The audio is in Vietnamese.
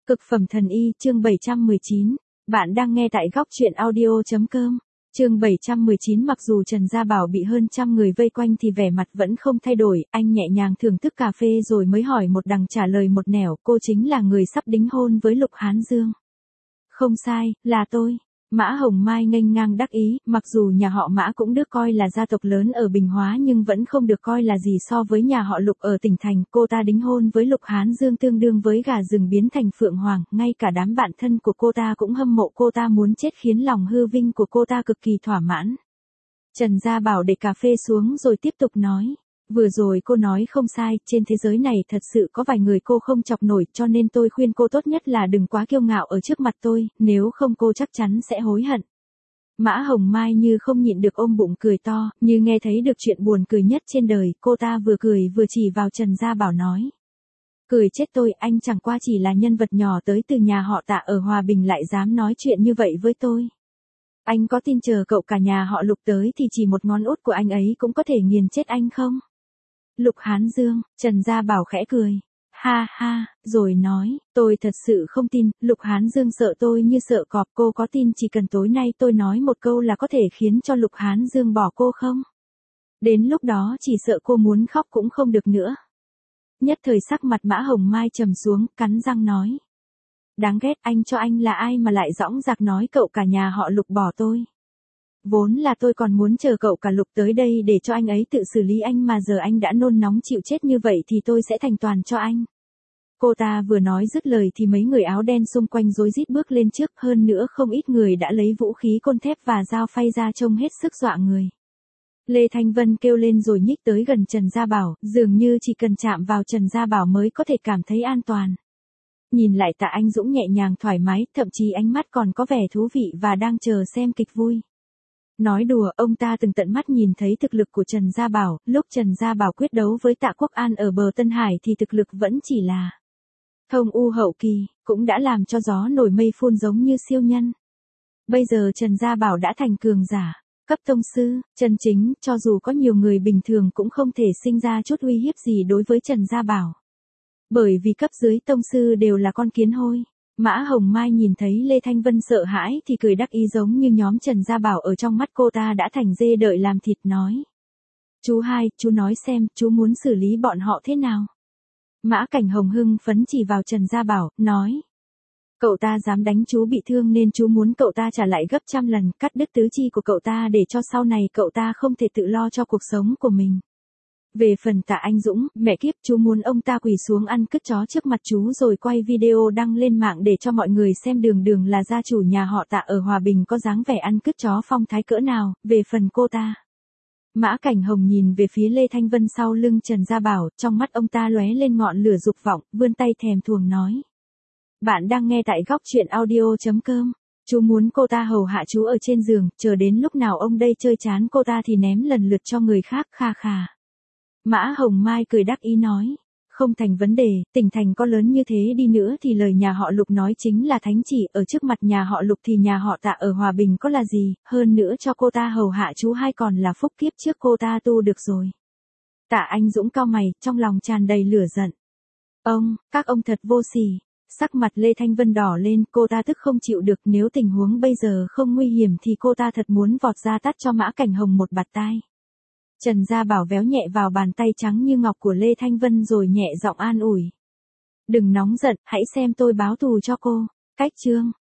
Cực phẩm thần y, chương 719. Bạn đang nghe tại góc truyện audio.com. Chương 719. Mặc dù Trần Gia Bảo bị hơn trăm người vây quanh thì vẻ mặt vẫn không thay đổi, anh nhẹ nhàng thưởng thức cà phê rồi mới hỏi một đằng trả lời một nẻo, cô chính là người sắp đính hôn với Lục Hán Dương. Không sai, là tôi. Mã Hồng Mai nghênh ngang đắc ý, mặc dù nhà họ Mã cũng được coi là gia tộc lớn ở Bình Hóa nhưng vẫn không được coi là gì so với nhà họ Lục ở tỉnh thành. Cô ta đính hôn với Lục Hán Dương tương đương với gà rừng biến thành phượng hoàng, ngay cả đám bạn thân của cô ta cũng hâm mộ cô ta muốn chết khiến lòng hư vinh của cô ta cực kỳ thỏa mãn. Trần Gia Bảo để cà phê xuống rồi tiếp tục nói. Vừa rồi cô nói không sai, trên thế giới này thật sự có vài người cô không chọc nổi, cho nên tôi khuyên cô tốt nhất là đừng quá kiêu ngạo ở trước mặt tôi, nếu không cô chắc chắn sẽ hối hận. Mã Hồng Mai như không nhịn được ôm bụng cười to, như nghe thấy được chuyện buồn cười nhất trên đời, cô ta vừa cười vừa chỉ vào Trần Gia Bảo nói. Cười chết tôi, anh chẳng qua chỉ là nhân vật nhỏ tới từ nhà họ Tạ ở Hòa Bình lại dám nói chuyện như vậy với tôi. Anh có tin chờ cậu cả nhà họ Lục tới thì chỉ một ngón út của anh ấy cũng có thể nghiền chết anh không? Lục Hán Dương, Trần Gia Bảo khẽ cười. Ha ha, rồi nói, tôi thật sự không tin, Lục Hán Dương sợ tôi như sợ cọp, cô có tin chỉ cần tối nay tôi nói một câu là có thể khiến cho Lục Hán Dương bỏ cô không? Đến lúc đó chỉ sợ cô muốn khóc cũng không được nữa. Nhất thời sắc mặt Mã Hồng Mai trầm xuống, cắn răng nói. Đáng ghét, anh cho anh là ai mà lại dõng dạc nói cậu cả nhà họ Lục bỏ tôi. Vốn là tôi còn muốn chờ cậu cả Lục tới đây để cho anh ấy tự xử lý anh mà giờ anh đã nôn nóng chịu chết như vậy thì tôi sẽ thành toàn cho anh. Cô ta vừa nói dứt lời thì mấy người áo đen xung quanh rối rít bước lên trước, hơn nữa không ít người đã lấy vũ khí côn thép và dao phay ra trông hết sức dọa người. Lê Thanh Vân kêu lên rồi nhích tới gần Trần Gia Bảo, dường như chỉ cần chạm vào Trần Gia Bảo mới có thể cảm thấy an toàn. Nhìn lại Tạ Anh Dũng nhẹ nhàng thoải mái, thậm chí ánh mắt còn có vẻ thú vị và đang chờ xem kịch vui. Nói đùa, ông ta từng tận mắt nhìn thấy thực lực của Trần Gia Bảo, lúc Trần Gia Bảo quyết đấu với Tạ Quốc An ở bờ Tân Hải thì thực lực vẫn chỉ là thông u hậu kỳ, cũng đã làm cho gió nổi mây phun giống như siêu nhân. Bây giờ Trần Gia Bảo đã thành cường giả, cấp tông sư, chân chính, cho dù có nhiều người bình thường cũng không thể sinh ra chút uy hiếp gì đối với Trần Gia Bảo. Bởi vì cấp dưới tông sư đều là con kiến hôi. Mã Hồng Mai nhìn thấy Lê Thanh Vân sợ hãi thì cười đắc ý giống như nhóm Trần Gia Bảo ở trong mắt cô ta đã thành dê đợi làm thịt nói. Chú hai, chú nói xem, chú muốn xử lý bọn họ thế nào? Mã Cảnh Hồng hưng phấn chỉ vào Trần Gia Bảo, nói. Cậu ta dám đánh chú bị thương nên chú muốn cậu ta trả lại gấp trăm lần, cắt đứt tứ chi của cậu ta để cho sau này cậu ta không thể tự lo cho cuộc sống của mình. Về phần Tạ Anh Dũng, mẹ kiếp, chú muốn ông ta quỳ xuống ăn cứt chó trước mặt chú rồi quay video đăng lên mạng để cho mọi người xem đường đường là gia chủ nhà họ Tạ ở Hòa Bình có dáng vẻ ăn cứt chó phong thái cỡ nào. Về phần cô ta, Mã Cảnh Hồng nhìn về phía Lê Thanh Vân sau lưng Trần Gia Bảo, trong mắt ông ta lóe lên ngọn lửa dục vọng, vươn tay thèm thuồng nói. Bạn đang nghe tại góc truyện audio.com. Chú muốn cô ta hầu hạ chú ở trên giường, chờ đến lúc nào ông đây chơi chán cô ta thì ném lần lượt cho người khác, kha khà. Mã Hồng Mai cười đắc ý nói, không thành vấn đề, tỉnh thành có lớn như thế đi nữa thì lời nhà họ Lục nói chính là thánh chỉ, ở trước mặt nhà họ Lục thì nhà họ Tạ ở Hòa Bình có là gì, hơn nữa cho cô ta hầu hạ chú hai còn là phúc kiếp trước cô ta tu được rồi. Tạ Anh Dũng cau mày, trong lòng tràn đầy lửa giận. Các ông thật vô sỉ. Sắc mặt Lê Thanh Vân đỏ lên, cô ta tức không chịu được, nếu tình huống bây giờ không nguy hiểm thì cô ta thật muốn vọt ra tát cho Mã Cảnh Hồng một bạt tai. Trần Gia Bảo véo nhẹ vào bàn tay trắng như ngọc của Lê Thanh Vân rồi nhẹ giọng an ủi. Đừng nóng giận, hãy xem tôi báo thù cho cô. Cách chương